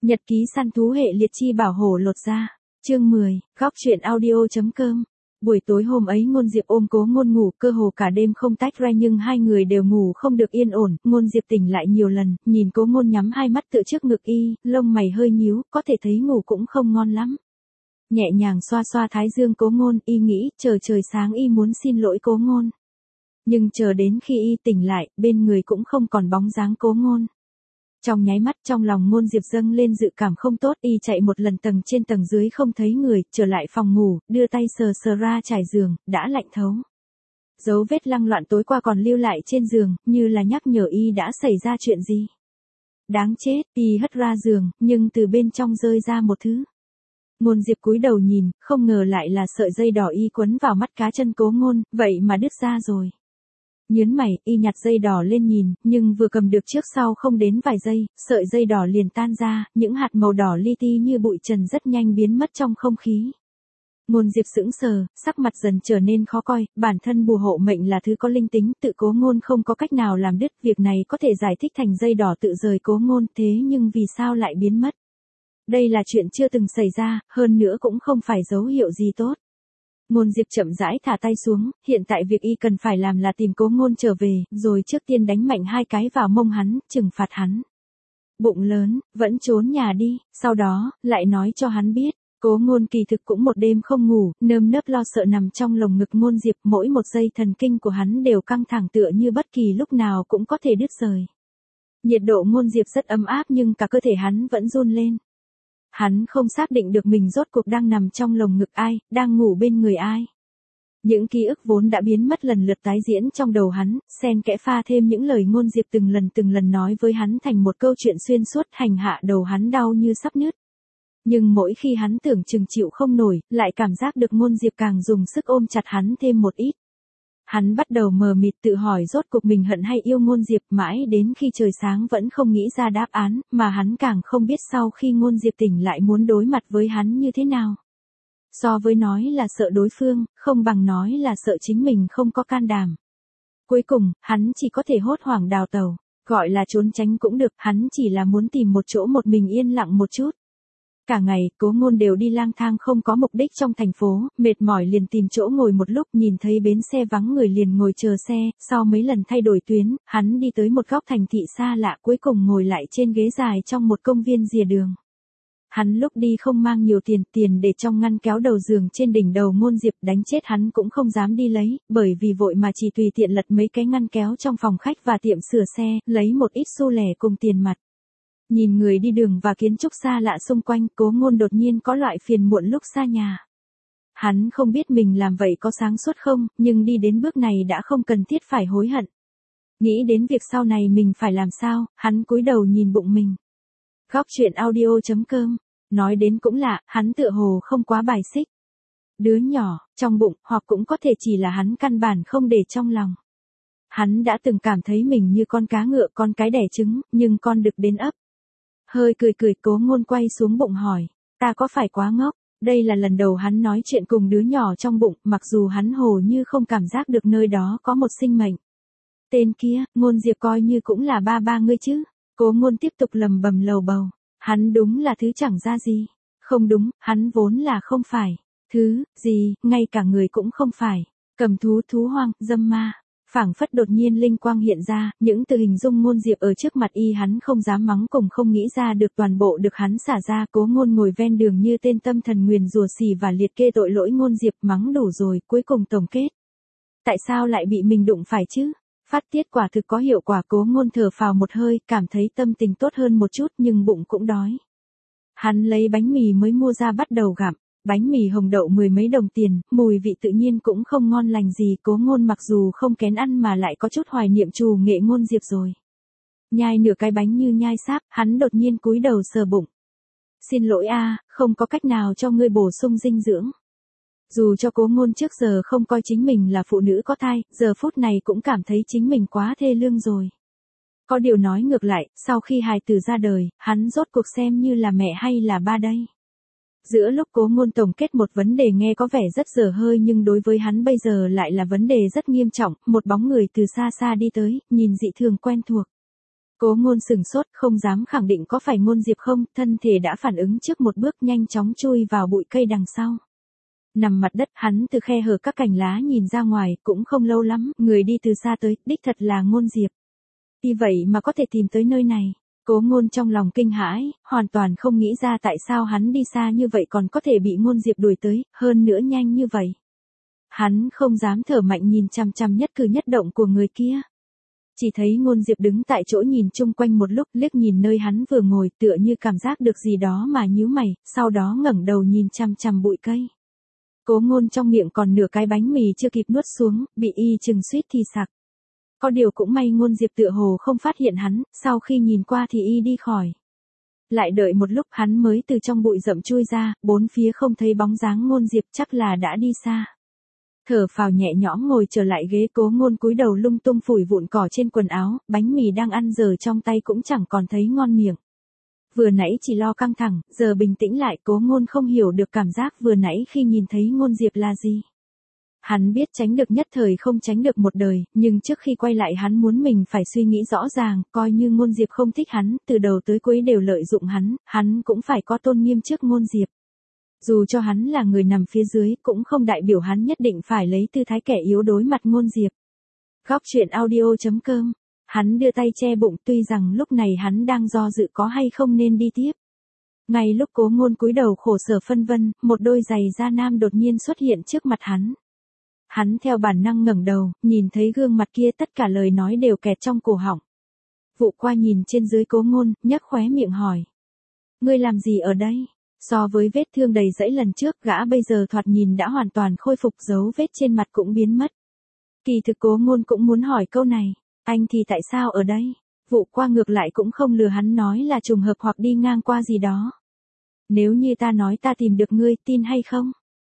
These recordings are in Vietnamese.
Nhật ký săn thú hệ liệt chi bảo hổ lột da. Chương 10, góc truyện audio.com. Buổi tối hôm ấy Ngôn Diệp ôm Cố Ngôn ngủ, cơ hồ cả đêm không tách ra nhưng hai người đều ngủ không được yên ổn. Ngôn Diệp tỉnh lại nhiều lần, nhìn Cố Ngôn nhắm hai mắt tựa trước ngực y, lông mày hơi nhíu, có thể thấy ngủ cũng không ngon lắm. Nhẹ nhàng xoa xoa thái dương Cố Ngôn, y nghĩ trời sáng y muốn xin lỗi Cố Ngôn. Nhưng chờ đến khi y tỉnh lại, bên người cũng không còn bóng dáng Cố Ngôn. Trong nháy mắt trong lòng Ngôn Diệp dâng lên dự cảm không tốt, y chạy một lần tầng trên tầng dưới không thấy người, trở lại phòng ngủ, đưa tay sờ ra trải giường, đã lạnh thấu. Dấu vết lăng loạn tối qua còn lưu lại trên giường, như là nhắc nhở y đã xảy ra chuyện gì. Đáng chết, y hất ra giường, nhưng từ bên trong rơi ra một thứ. Ngôn Diệp cúi đầu nhìn, không ngờ lại là sợi dây đỏ y quấn vào mắt cá chân Cố Ngôn, vậy mà đứt ra rồi. Nhớn mày, y nhặt dây đỏ lên nhìn, nhưng vừa cầm được trước sau không đến vài giây, sợi dây đỏ liền tan ra, những hạt màu đỏ li ti như bụi trần rất nhanh biến mất trong không khí. Ngôn Diệp sững sờ, sắc mặt dần trở nên khó coi, bản thân bùa hộ mệnh là thứ có linh tính, tự Cố Ngôn không có cách nào làm đứt, việc này có thể giải thích thành dây đỏ tự rời Cố Ngôn, thế nhưng vì sao lại biến mất? Đây là chuyện chưa từng xảy ra, hơn nữa cũng không phải dấu hiệu gì tốt. Ngôn Diệp chậm rãi thả tay xuống, hiện tại việc y cần phải làm là tìm Cố Ngôn trở về, rồi trước tiên đánh mạnh hai cái vào mông hắn, trừng phạt hắn. Bụng lớn, vẫn trốn nhà đi, sau đó, lại nói cho hắn biết, Cố Ngôn kỳ thực cũng một đêm không ngủ, nơm nớp lo sợ nằm trong lồng ngực Ngôn Diệp, mỗi một giây thần kinh của hắn đều căng thẳng tựa như bất kỳ lúc nào cũng có thể đứt rời. Nhiệt độ Ngôn Diệp rất ấm áp nhưng cả cơ thể hắn vẫn run lên. Hắn không xác định được mình rốt cuộc đang nằm trong lồng ngực ai, đang ngủ bên người ai. Những ký ức vốn đã biến mất lần lượt tái diễn trong đầu hắn, xen kẽ pha thêm những lời Ngôn Diệp từng lần nói với hắn thành một câu chuyện xuyên suốt, hành hạ đầu hắn đau như sắp nứt. Nhưng mỗi khi hắn tưởng chừng chịu không nổi, lại cảm giác được Ngôn Diệp càng dùng sức ôm chặt hắn thêm một ít. Hắn bắt đầu mờ mịt tự hỏi rốt cuộc mình hận hay yêu Ngôn Diệp, mãi đến khi trời sáng vẫn không nghĩ ra đáp án, mà hắn càng không biết sau khi Ngôn Diệp tỉnh lại muốn đối mặt với hắn như thế nào. So với nói là sợ đối phương, không bằng nói là sợ chính mình không có can đảm. Cuối cùng, hắn chỉ có thể hốt hoảng đào tẩu, gọi là trốn tránh cũng được, hắn chỉ là muốn tìm một chỗ một mình yên lặng một chút. Cả ngày, Cố Ngôn đều đi lang thang không có mục đích trong thành phố, mệt mỏi liền tìm chỗ ngồi một lúc, nhìn thấy bến xe vắng người liền ngồi chờ xe, sau mấy lần thay đổi tuyến, hắn đi tới một góc thành thị xa lạ, cuối cùng ngồi lại trên ghế dài trong một công viên rìa đường. Hắn lúc đi không mang nhiều tiền để trong ngăn kéo đầu giường trên đỉnh đầu Ngôn Diệp, đánh chết hắn cũng không dám đi lấy, bởi vì vội mà chỉ tùy tiện lật mấy cái ngăn kéo trong phòng khách và tiệm sửa xe, lấy một ít xu lẻ cùng tiền mặt. Nhìn người đi đường và kiến trúc xa lạ xung quanh, Cố Ngôn đột nhiên có loại phiền muộn lúc xa nhà. Hắn không biết mình làm vậy có sáng suốt không, nhưng đi đến bước này đã không cần thiết phải hối hận. Nghĩ đến việc sau này mình phải làm sao, hắn cúi đầu nhìn bụng mình. Góc truyện audio.com. Nói đến cũng lạ, hắn tựa hồ không quá bài xích. Đứa nhỏ, trong bụng, hoặc cũng có thể chỉ là hắn căn bản không để trong lòng. Hắn đã từng cảm thấy mình như con cá ngựa, con cái đẻ trứng, nhưng con đực đến ấp. Hơi cười Cố Ngôn quay xuống bụng hỏi, ta có phải quá ngốc? Đây là lần đầu hắn nói chuyện cùng đứa nhỏ trong bụng, mặc dù hắn hồ như không cảm giác được nơi đó có một sinh mệnh. Tên kia, Ngôn Diệp coi như cũng là ba ngươi chứ. Cố Ngôn tiếp tục lầm bầm lầu bầu, hắn đúng là thứ chẳng ra gì. Không đúng, hắn vốn là không phải. Thứ, gì, ngay cả người cũng không phải. Cầm thú, thú hoang, dâm ma. Phảng phất đột nhiên linh quang hiện ra, những từ hình dung Ngôn Diệp ở trước mặt y hắn không dám mắng cùng không nghĩ ra được toàn bộ được hắn xả ra. Cố Ngôn ngồi ven đường như tên tâm thần nguyền rủa xỉ và liệt kê tội lỗi Ngôn Diệp, mắng đủ rồi, cuối cùng tổng kết. Tại sao lại bị mình đụng phải chứ? Phát tiết quả thực có hiệu quả. Cố Ngôn thở phào một hơi, cảm thấy tâm tình tốt hơn một chút nhưng bụng cũng đói. Hắn lấy bánh mì mới mua ra bắt đầu gặm. Bánh mì hồng đậu 10 mấy đồng tiền, mùi vị tự nhiên cũng không ngon lành gì. Cố Ngôn mặc dù không kén ăn mà lại có chút hoài niệm trù nghệ Ngôn Diệp rồi. Nhai nửa cái bánh như nhai sáp, hắn đột nhiên cúi đầu sờ bụng. Xin lỗi a, không có cách nào cho ngươi bổ sung dinh dưỡng. Dù cho Cố Ngôn trước giờ không coi chính mình là phụ nữ có thai, giờ phút này cũng cảm thấy chính mình quá thê lương rồi. Có điều nói ngược lại, sau khi hài tử ra đời, hắn rốt cuộc xem như là mẹ hay là ba đây? Giữa lúc Cố Ngôn tổng kết một vấn đề nghe có vẻ rất dở hơi nhưng đối với hắn bây giờ lại là vấn đề rất nghiêm trọng, một bóng người từ xa xa đi tới, nhìn dị thường quen thuộc. Cố Ngôn sửng sốt, không dám khẳng định có phải Ngôn Diệp không, thân thể đã phản ứng trước một bước nhanh chóng chui vào bụi cây đằng sau. Nằm mặt đất, hắn từ khe hở các cành lá nhìn ra ngoài, cũng không lâu lắm, người đi từ xa tới, đích thật là Ngôn Diệp. Vì vậy mà có thể tìm tới nơi này. Cố Ngôn trong lòng kinh hãi, hoàn toàn không nghĩ ra tại sao hắn đi xa như vậy còn có thể bị Ngôn Diệp đuổi tới, hơn nữa nhanh như vậy. Hắn không dám thở mạnh nhìn chằm chằm nhất cử nhất động của người kia. Chỉ thấy Ngôn Diệp đứng tại chỗ nhìn chung quanh một lúc, liếc nhìn nơi hắn vừa ngồi, tựa như cảm giác được gì đó mà nhíu mày, sau đó ngẩng đầu nhìn chằm chằm bụi cây. Cố Ngôn trong miệng còn nửa cái bánh mì chưa kịp nuốt xuống, bị y chừng suýt thì sặc. Có điều cũng may Ngôn Diệp tựa hồ không phát hiện hắn, sau khi nhìn qua thì y đi khỏi. Lại đợi một lúc hắn mới từ trong bụi rậm chui ra, bốn phía không thấy bóng dáng Ngôn Diệp, chắc là đã đi xa. Thở phào nhẹ nhõm ngồi trở lại ghế, Cố Ngôn cúi đầu lung tung phủi vụn cỏ trên quần áo, bánh mì đang ăn giờ trong tay cũng chẳng còn thấy ngon miệng. Vừa nãy chỉ lo căng thẳng, giờ bình tĩnh lại, Cố Ngôn không hiểu được cảm giác vừa nãy khi nhìn thấy Ngôn Diệp là gì. Hắn biết tránh được nhất thời không tránh được một đời, nhưng trước khi quay lại hắn muốn mình phải suy nghĩ rõ ràng, coi như Ngôn Diệp không thích hắn, từ đầu tới cuối đều lợi dụng hắn cũng phải có tôn nghiêm trước Ngôn Diệp. Dù cho hắn là người nằm phía dưới, cũng không đại biểu hắn nhất định phải lấy tư thái kẻ yếu đối mặt Ngôn Diệp. Góc truyện audio.com. Hắn đưa tay che bụng, tuy rằng lúc này hắn đang do dự có hay không nên đi tiếp. Ngay lúc Cố Ngôn cúi đầu khổ sở phân vân, một đôi giày da nam đột nhiên xuất hiện trước mặt hắn. Hắn theo bản năng ngẩng đầu, nhìn thấy gương mặt kia, tất cả lời nói đều kẹt trong cổ họng. Vụ Qua nhìn trên dưới Cố Ngôn, nhếch khóe miệng hỏi: "Ngươi làm gì ở đây?" So với vết thương đầy rẫy lần trước, gã bây giờ thoạt nhìn đã hoàn toàn khôi phục, dấu vết trên mặt cũng biến mất. Kỳ thực Cố Ngôn cũng muốn hỏi câu này, anh thì tại sao ở đây? Vụ Qua ngược lại cũng không lừa hắn nói là trùng hợp hoặc đi ngang qua gì đó. Nếu như ta nói ta tìm được ngươi, tin hay không?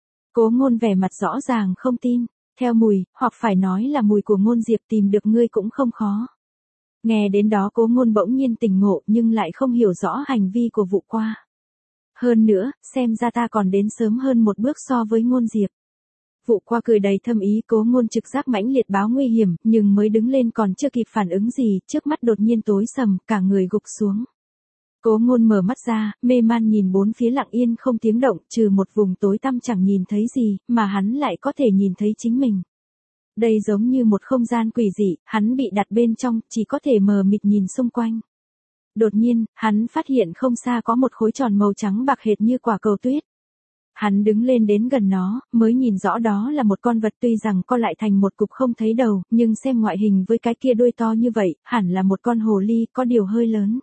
Cố Ngôn vẻ mặt rõ ràng không tin, theo mùi, hoặc phải nói là mùi của Ngôn Diệp, tìm được ngươi cũng không khó. Nghe đến đó Cố Ngôn bỗng nhiên tỉnh ngộ, nhưng lại không hiểu rõ hành vi của Vụ Qua. Hơn nữa, xem ra ta còn đến sớm hơn một bước so với Ngôn Diệp. Vụ Qua cười đầy thâm ý, Cố Ngôn trực giác mãnh liệt báo nguy hiểm, nhưng mới đứng lên còn chưa kịp phản ứng gì, trước mắt đột nhiên tối sầm, cả người gục xuống. Cố Ngôn mở mắt ra, mê man nhìn bốn phía lặng yên không tiếng động, trừ một vùng tối tăm chẳng nhìn thấy gì, mà hắn lại có thể nhìn thấy chính mình. Đây giống như một không gian quỷ dị, hắn bị đặt bên trong, chỉ có thể mờ mịt nhìn xung quanh. Đột nhiên, hắn phát hiện không xa có một khối tròn màu trắng bạc hệt như quả cầu tuyết. Hắn đứng lên đến gần nó, mới nhìn rõ đó là một con vật, tuy rằng co lại thành một cục không thấy đầu, nhưng xem ngoại hình với cái kia đuôi to như vậy, hẳn là một con hồ ly, có điều hơi lớn.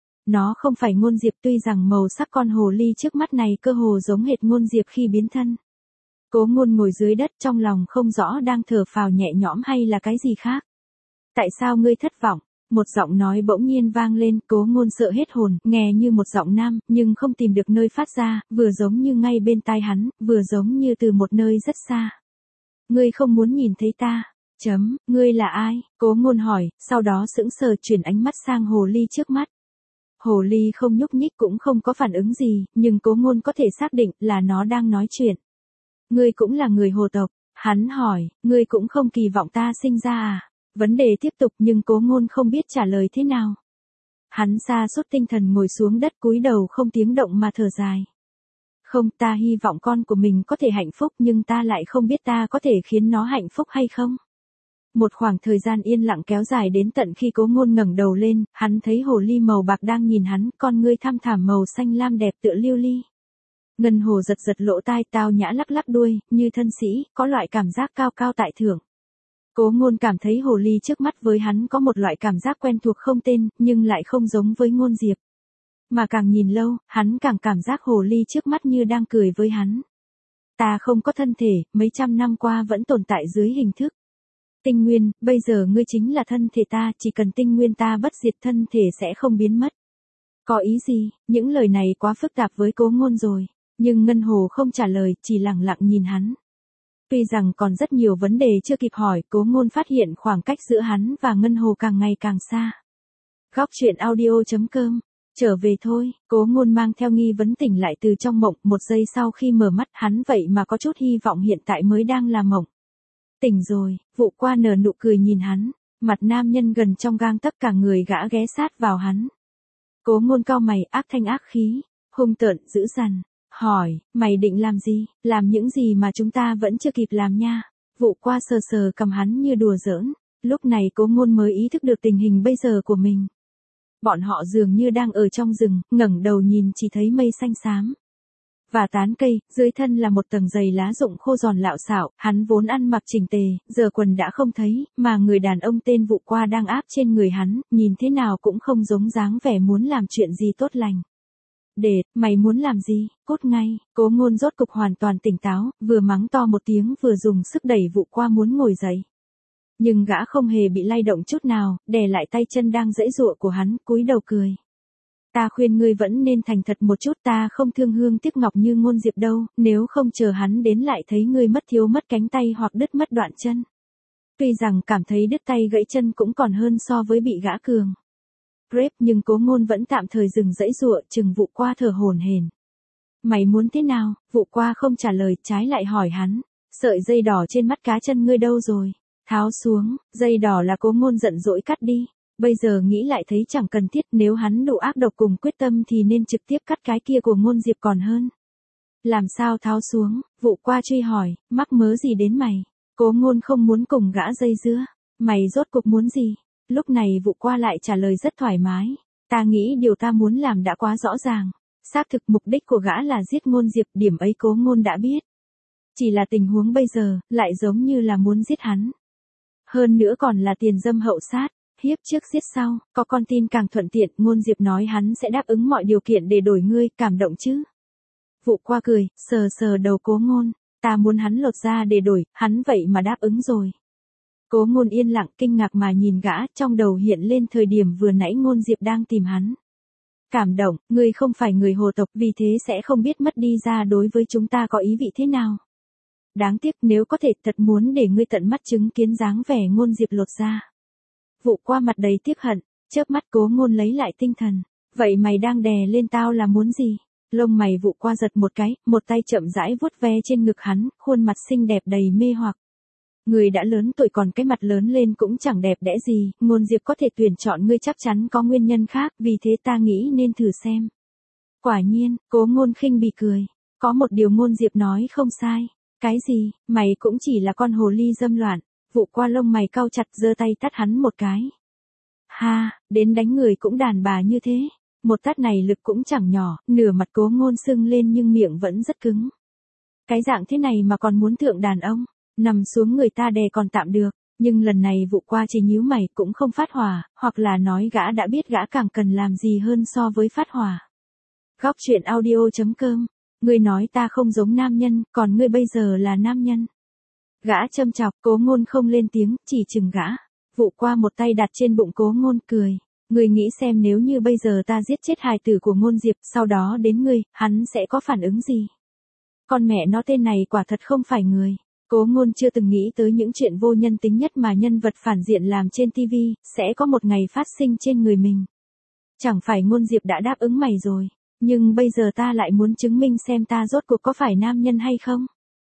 Nó không phải Ngôn Diệp, tuy rằng màu sắc con hồ ly trước mắt này cơ hồ giống hệt Ngôn Diệp khi biến thân. Cố Ngôn ngồi dưới đất, trong lòng không rõ đang thở phào nhẹ nhõm hay là cái gì khác. Tại sao ngươi thất vọng? Một giọng nói bỗng nhiên vang lên, Cố Ngôn sợ hết hồn, nghe như một giọng nam, nhưng không tìm được nơi phát ra, vừa giống như ngay bên tai hắn, vừa giống như từ một nơi rất xa. Ngươi không muốn nhìn thấy ta? Ngươi là ai? Cố Ngôn hỏi, sau đó sững sờ chuyển ánh mắt sang hồ ly trước mắt. Hồ ly không nhúc nhích cũng không có phản ứng gì, nhưng Cố Ngôn có thể xác định là nó đang nói chuyện. Ngươi cũng là người hồ tộc? Hắn hỏi, ngươi cũng không kỳ vọng ta sinh ra à? Vấn đề tiếp tục nhưng Cố Ngôn không biết trả lời thế nào. Hắn sa sút tinh thần ngồi xuống đất cúi đầu không tiếng động mà thở dài. Không, ta hy vọng con của mình có thể hạnh phúc nhưng ta lại không biết ta có thể khiến nó hạnh phúc hay không. Một khoảng thời gian yên lặng kéo dài đến tận khi Cố Ngôn ngẩng đầu lên, hắn thấy hồ ly màu bạc đang nhìn hắn, con ngươi thăm thẳm màu xanh lam đẹp tựa lưu ly. Ngân hồ giật giật lỗ tai, tao nhã lắc lắc đuôi, như thân sĩ, có loại cảm giác cao cao tại thượng. Cố Ngôn cảm thấy hồ ly trước mắt với hắn có một loại cảm giác quen thuộc không tên, nhưng lại không giống với Ngôn Diệp. Mà càng nhìn lâu, hắn càng cảm giác hồ ly trước mắt như đang cười với hắn. Ta không có thân thể, mấy trăm năm qua vẫn tồn tại dưới hình thức. Tinh nguyên, bây giờ ngươi chính là thân thể ta, chỉ cần tinh nguyên ta bất diệt thân thể sẽ không biến mất. Có ý gì? Những lời này quá phức tạp với Cố Ngôn rồi, nhưng Ngân Hồ không trả lời, chỉ lặng lặng nhìn hắn. Tuy rằng còn rất nhiều vấn đề chưa kịp hỏi, Cố Ngôn phát hiện khoảng cách giữa hắn và Ngân Hồ càng ngày càng xa. Góc truyện audio.com. Trở về thôi, Cố Ngôn mang theo nghi vấn tỉnh lại từ trong mộng, một giây sau khi mở mắt hắn vậy mà có chút hy vọng hiện tại mới đang là mộng. Tỉnh rồi, Vụ Qua nở nụ cười nhìn hắn. Mặt nam nhân gần trong gang tấc, cả người gã ghé sát vào hắn. Cố Ngôn cau mày, ác thanh ác khí, hung tợn, dữ dằn, hỏi, mày định làm gì, làm những gì mà chúng ta vẫn chưa kịp làm nha. Vụ qua sờ sờ cầm hắn như đùa giỡn, lúc này Cố Ngôn mới ý thức được tình hình bây giờ của mình. Bọn họ dường như đang ở trong rừng, ngẩng đầu nhìn chỉ thấy mây xanh xám và tán cây, dưới thân là một tầng dày lá rụng khô giòn lạo xạo, hắn vốn ăn mặc chỉnh tề, giờ quần đã không thấy, mà người đàn ông tên Vụ Qua đang áp trên người hắn, nhìn thế nào cũng không giống dáng vẻ muốn làm chuyện gì tốt lành. Mày muốn làm gì, cút ngay. Cố Ngôn rốt cục hoàn toàn tỉnh táo, vừa mắng to một tiếng vừa dùng sức đẩy Vụ Qua muốn ngồi dậy. Nhưng gã không hề bị lay động chút nào, đè lại tay chân đang giãy giụa của hắn, cúi đầu cười. Ta khuyên ngươi vẫn nên thành thật một chút, ta không thương hương tiếc ngọc như Ngôn Diệp đâu, nếu không chờ hắn đến lại thấy ngươi mất thiếu mất cánh tay hoặc đứt mất đoạn chân. Tuy rằng cảm thấy đứt tay gãy chân cũng còn hơn so với bị gã cường Rep, nhưng Cố Ngôn vẫn tạm thời dừng giãy giụa, chừng Vụ Qua thở hổn hển. Mày muốn thế nào? Vụ Qua không trả lời, trái lại hỏi hắn, sợi dây đỏ trên mắt cá chân ngươi đâu rồi? Tháo xuống, dây đỏ là Cố Ngôn giận dỗi cắt đi. Bây giờ nghĩ lại thấy chẳng cần thiết, nếu hắn đủ ác độc cùng quyết tâm thì nên trực tiếp cắt cái kia của Ngôn Diệp còn hơn. Làm sao tháo xuống? Vụ Qua truy hỏi, mắc mớ gì đến mày? Cố Ngôn không muốn cùng gã dây dưa. Mày rốt cuộc muốn gì? Lúc này Vụ Qua lại trả lời rất thoải mái. Ta nghĩ điều ta muốn làm đã quá rõ ràng. Xác thực mục đích của gã là giết Ngôn Diệp, điểm ấy Cố Ngôn đã biết. Chỉ là tình huống bây giờ, lại giống như là muốn giết hắn. Hơn nữa còn là tiền dâm hậu sát. Hiếp trước giết sau, có con tin càng thuận tiện, Ngôn Diệp nói hắn sẽ đáp ứng mọi điều kiện để đổi ngươi, cảm động chứ? Vụ Qua cười, sờ sờ đầu Cố Ngôn, ta muốn hắn lột da để đổi, hắn vậy mà đáp ứng rồi. Cố Ngôn yên lặng kinh ngạc mà nhìn gã, trong đầu hiện lên thời điểm vừa nãy Ngôn Diệp đang tìm hắn. Cảm động, ngươi không phải người hồ tộc, vì thế sẽ không biết mất đi da đối với chúng ta có ý vị thế nào. Đáng tiếc, nếu có thể thật muốn để ngươi tận mắt chứng kiến dáng vẻ Ngôn Diệp lột da. Vụ Qua mặt đầy tiếc hận, chớp mắt Cố Ngôn lấy lại tinh thần. Vậy mày đang đè lên tao là muốn gì? Lông mày Vụ Qua giật một cái, một tay chậm rãi vuốt ve trên ngực hắn, khuôn mặt xinh đẹp đầy mê hoặc. Người đã lớn tuổi còn cái mặt lớn lên cũng chẳng đẹp đẽ gì, Ngôn Diệp có thể tuyển chọn ngươi chắc chắn có nguyên nhân khác, vì thế ta nghĩ nên thử xem. Quả nhiên, Cố Ngôn khinh bỉ cười. Có một điều Ngôn Diệp nói không sai. Cái gì? Mày cũng chỉ là con hồ ly dâm loạn. Vụ Qua lông mày cau chặt, giơ tay tát hắn một cái. Ha, đến đánh người cũng đàn bà như thế. Một tát này lực cũng chẳng nhỏ, nửa mặt Cố Ngôn sưng lên nhưng miệng vẫn rất cứng. Cái dạng thế này mà còn muốn thượng đàn ông, nằm xuống người ta đè còn tạm được, nhưng lần này Vụ Qua chỉ nhíu mày cũng không phát hỏa, hoặc là nói gã đã biết gã càng cần làm gì hơn so với phát hỏa. Góc truyện audio.com, ngươi nói ta không giống nam nhân, còn ngươi bây giờ là nam nhân. Gã châm chọc, Cố Ngôn không lên tiếng, chỉ chừng gã. Vụ Qua một tay đặt trên bụng Cố Ngôn, cười. Ngươi nghĩ xem nếu như bây giờ ta giết chết hài tử của Ngôn Diệp, sau đó đến ngươi, hắn sẽ có phản ứng gì? Con mẹ nó, tên này quả thật không phải người. Cố Ngôn chưa từng nghĩ tới những chuyện vô nhân tính nhất mà nhân vật phản diện làm trên TV, sẽ có một ngày phát sinh trên người mình. Chẳng phải Ngôn Diệp đã đáp ứng mày rồi, nhưng bây giờ ta lại muốn chứng minh xem ta rốt cuộc có phải nam nhân hay không?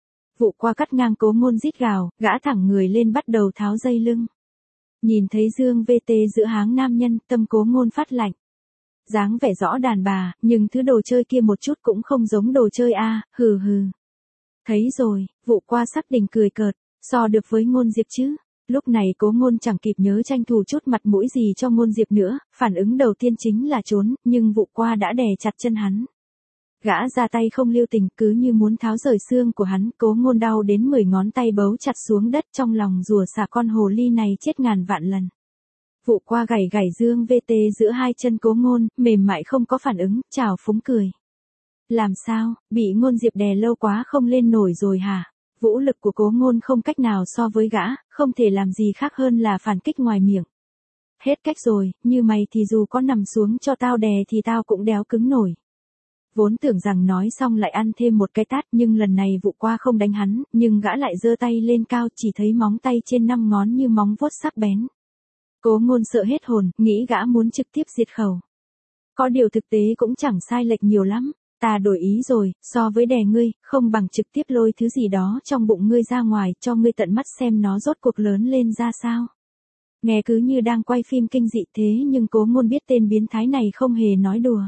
Vụ Qua cắt ngang Cố Ngôn rít gào, gã thẳng người lên bắt đầu tháo dây lưng. Nhìn thấy dương VT giữa háng nam nhân, tâm Cố Ngôn phát lạnh. Dáng vẻ rõ đàn bà, nhưng thứ đồ chơi kia một chút cũng không giống đồ chơi a, hừ hừ. Thấy rồi, Vụ Qua sắp đình cười cợt, so được với Ngôn Diệp chứ. Lúc này Cố Ngôn chẳng kịp nhớ tranh thủ chút mặt mũi gì cho Ngôn Diệp nữa, phản ứng đầu tiên chính là trốn, nhưng Vụ Qua đã đè chặt chân hắn. Gã ra tay không lưu tình, cứ như muốn tháo rời xương của hắn, Cố Ngôn đau đến 10 ngón tay bấu chặt xuống đất, trong lòng rủa xả con hồ ly này chết ngàn vạn lần. Vụ Qua gảy gảy dương VT giữa hai chân Cố Ngôn, mềm mại không có phản ứng, chào phúng cười. Làm sao, bị Ngôn Diệp đè lâu quá không lên nổi rồi hả? Vũ lực của Cố Ngôn không cách nào so với gã, không thể làm gì khác hơn là phản kích ngoài miệng. Hết cách rồi, như mày thì dù có nằm xuống cho tao đè thì tao cũng đéo cứng nổi. Vốn tưởng rằng nói xong lại ăn thêm một cái tát, nhưng lần này Vụ Qua không đánh hắn, nhưng gã lại giơ tay lên cao, chỉ thấy móng tay trên 5 ngón như móng vuốt sắc bén. Cố Ngôn sợ hết hồn, nghĩ gã muốn trực tiếp diệt khẩu. Có điều thực tế cũng chẳng sai lệch nhiều lắm. Ta đổi ý rồi, so với đè ngươi, không bằng trực tiếp lôi thứ gì đó trong bụng ngươi ra ngoài cho ngươi tận mắt xem nó rốt cuộc lớn lên ra sao. Nghe cứ như đang quay phim kinh dị thế nhưng Cố Ngôn biết tên biến thái này không hề nói đùa.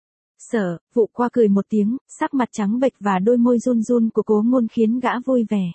Sở, Vụ Qua cười một tiếng, sắc mặt trắng bệch và đôi môi run run của Cố Ngôn khiến gã vui vẻ.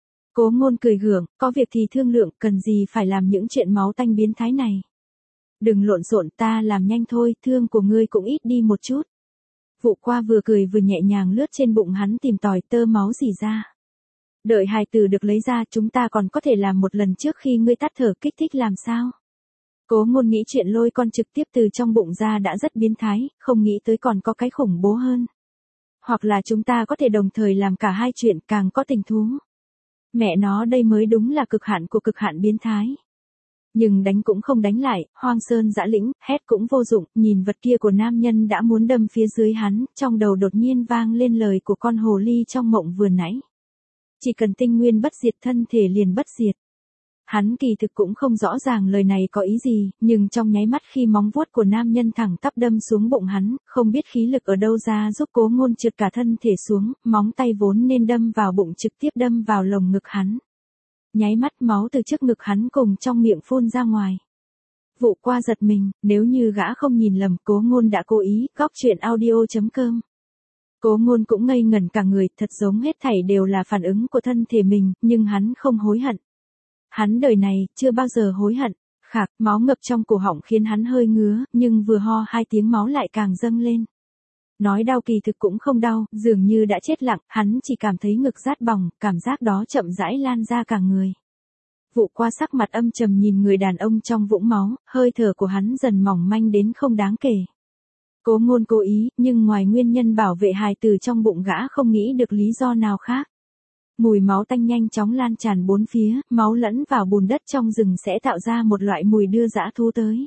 Cố Ngôn cười gượng, có việc thì thương lượng, cần gì phải làm những chuyện máu tanh biến thái này. Đừng lộn xộn, ta làm nhanh thôi, thương của ngươi cũng ít đi một chút. Vụ Qua vừa cười vừa nhẹ nhàng lướt trên bụng hắn tìm tòi tơ máu rỉ ra. Đợi hài tử được lấy ra chúng ta còn có thể làm một lần trước khi ngươi tắt thở kích thích làm sao. Cố Ngôn nghĩ chuyện lôi con trực tiếp từ trong bụng ra đã rất biến thái, không nghĩ tới còn có cái khủng bố hơn. Hoặc là chúng ta có thể đồng thời làm cả hai chuyện càng có tình thú. Mẹ nó đây mới đúng là cực hạn của cực hạn biến thái. Nhưng đánh cũng không đánh lại, hoang sơn dã lĩnh, hét cũng vô dụng, nhìn vật kia của nam nhân đã muốn đâm phía dưới hắn, trong đầu đột nhiên vang lên lời của con hồ ly trong mộng vừa nãy. Chỉ cần tinh nguyên bất diệt thân thể liền bất diệt. Hắn kỳ thực cũng không rõ ràng lời này có ý gì, nhưng trong nháy mắt khi móng vuốt của nam nhân thẳng tắp đâm xuống bụng hắn, không biết khí lực ở đâu ra giúp Cố Ngôn trượt cả thân thể xuống, móng tay vốn nên đâm vào bụng trực tiếp đâm vào lồng ngực hắn. Nháy mắt máu từ trước ngực hắn cùng trong miệng phun ra ngoài. Vụ Qua giật mình, nếu như gã không nhìn lầm, Cố Ngôn đã cố ý. Góc truyện audio.com. Cố Ngôn cũng ngây ngẩn cả người, thật giống hết thảy đều là phản ứng của thân thể mình, nhưng hắn không hối hận. Hắn đời này chưa bao giờ hối hận. Khạc, máu ngập trong cổ họng khiến hắn hơi ngứa, nhưng vừa ho hai tiếng máu lại càng dâng lên. Nói đau kỳ thực cũng không đau, dường như đã chết lặng, hắn chỉ cảm thấy ngực rát bỏng, cảm giác đó chậm rãi lan ra cả người. Vụ Qua sắc mặt âm trầm nhìn người đàn ông trong vũng máu, hơi thở của hắn dần mỏng manh đến không đáng kể. Cố Ngôn cố ý, nhưng ngoài nguyên nhân bảo vệ hài tử trong bụng gã không nghĩ được lý do nào khác. Mùi máu tanh nhanh chóng lan tràn bốn phía, máu lẫn vào bùn đất trong rừng sẽ tạo ra một loại mùi đưa dã thú tới.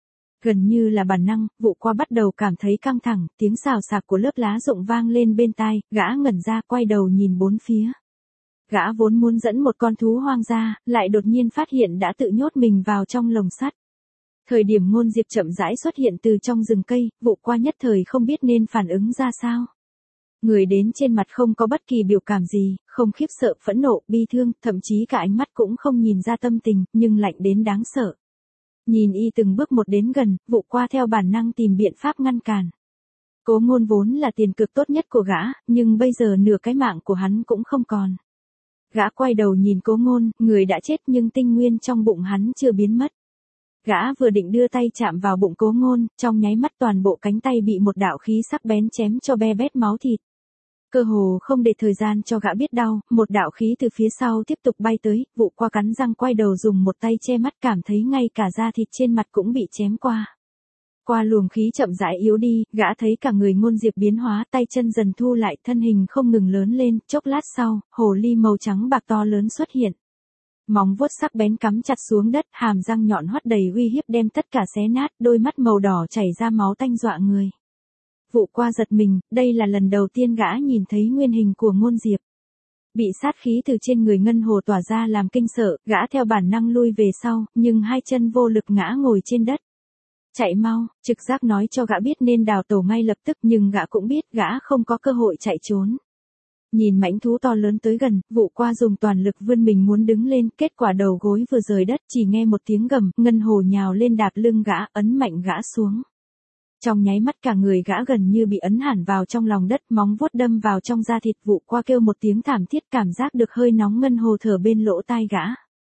Gần như là bản năng, Vụ Qua bắt đầu cảm thấy căng thẳng, tiếng xào xạc của lớp lá rụng vang lên bên tai, gã ngẩn ra quay đầu nhìn bốn phía. Gã vốn muốn dẫn một con thú hoang ra, lại đột nhiên phát hiện đã tự nhốt mình vào trong lồng sắt. Thời điểm Ngôn Diệp chậm rãi xuất hiện từ trong rừng cây, Vụ Qua nhất thời không biết nên phản ứng ra sao. Người đến trên mặt không có bất kỳ biểu cảm gì, không khiếp sợ, phẫn nộ, bi thương, thậm chí cả ánh mắt cũng không nhìn ra tâm tình, nhưng lạnh đến đáng sợ. Nhìn y từng bước một đến gần, Vụ Qua theo bản năng tìm biện pháp ngăn cản. Cố Ngôn vốn là tiền cực tốt nhất của gã, nhưng bây giờ nửa cái mạng của hắn cũng không còn. Gã quay đầu nhìn Cố Ngôn, người đã chết nhưng tinh nguyên trong bụng hắn chưa biến mất. Gã vừa định đưa tay chạm vào bụng Cố Ngôn, trong nháy mắt toàn bộ cánh tay bị một đạo khí sắc bén chém cho be bét máu thịt. Cơ hồ không để thời gian cho gã biết đau, một đạo khí từ phía sau tiếp tục bay tới, Vụ Qua cắn răng quay đầu dùng một tay che mắt, cảm thấy ngay cả da thịt trên mặt cũng bị chém qua. Qua luồng khí chậm rãi yếu đi, gã thấy cả người Ngôn Diệp biến hóa, tay chân dần thu lại, thân hình không ngừng lớn lên, chốc lát sau, hồ ly màu trắng bạc to lớn xuất hiện. Móng vuốt sắc bén cắm chặt xuống đất, hàm răng nhọn hoắt đầy uy hiếp đem tất cả xé nát, đôi mắt màu đỏ chảy ra máu tanh dọa người. Vụ Qua giật mình, đây là lần đầu tiên gã nhìn thấy nguyên hình của Ngôn Diệp. Bị sát khí từ trên người ngân hồ tỏa ra làm kinh sợ, gã theo bản năng lui về sau, nhưng hai chân vô lực ngã ngồi trên đất. Chạy mau, trực giác nói cho gã biết nên đào tẩu ngay lập tức, nhưng gã cũng biết gã không có cơ hội chạy trốn. Nhìn mãnh thú to lớn tới gần, Vụ Qua dùng toàn lực vươn mình muốn đứng lên, kết quả đầu gối vừa rời đất, chỉ nghe một tiếng gầm, ngân hồ nhào lên đạp lưng gã, ấn mạnh gã xuống. Trong nháy mắt cả người gã gần như bị ấn hẳn vào trong lòng đất, móng vuốt đâm vào trong da thịt. Vụ Qua kêu một tiếng thảm thiết, cảm giác được hơi nóng ngân hồ thở bên lỗ tai gã.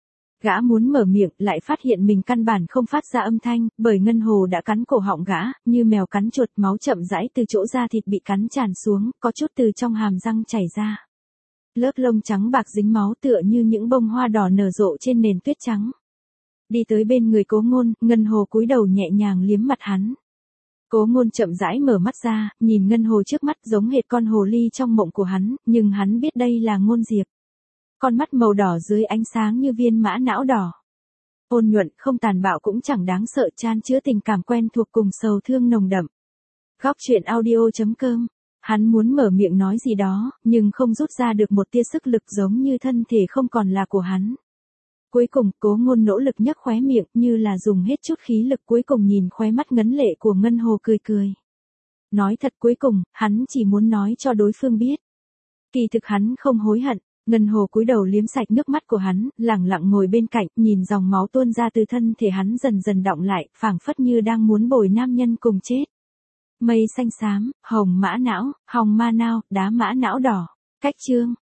Gã muốn mở miệng, lại phát hiện mình căn bản không phát ra âm thanh, bởi ngân hồ đã cắn cổ họng gã, như mèo cắn chuột, máu chậm rãi từ chỗ da thịt bị cắn tràn xuống, có chút từ trong hàm răng chảy ra. Lớp lông trắng bạc dính máu tựa như những bông hoa đỏ nở rộ trên nền tuyết trắng. Đi tới bên người Cố Ngôn, ngân hồ cúi đầu nhẹ nhàng liếm mặt hắn. Cố Ngôn chậm rãi mở mắt ra, nhìn ngân hồ trước mắt giống hệt con hồ ly trong mộng của hắn, nhưng hắn biết đây là Ngôn Diệp. Con mắt màu đỏ dưới ánh sáng như viên mã não đỏ. Ôn nhuận, không tàn bạo cũng chẳng đáng sợ, chan chứa tình cảm quen thuộc cùng sầu thương nồng đậm. Góc truyện audio.com. Hắn muốn mở miệng nói gì đó, nhưng không rút ra được một tia sức lực, giống như thân thể không còn là của hắn. Cuối cùng, Cố Ngôn nỗ lực nhếch khóe miệng, như là dùng hết chút khí lực, cuối cùng nhìn khóe mắt ngấn lệ của ngân hồ cười cười. Nói thật, cuối cùng, hắn chỉ muốn nói cho đối phương biết. Kỳ thực hắn không hối hận. Ngân Hồ cúi đầu liếm sạch nước mắt của hắn, lẳng lặng ngồi bên cạnh, nhìn dòng máu tuôn ra từ thân thể hắn dần dần đọng lại, phảng phất như đang muốn bồi nam nhân cùng chết. Mây xanh xám, hồng mã não, hồng ma nao, đá mã não đỏ. Cách chương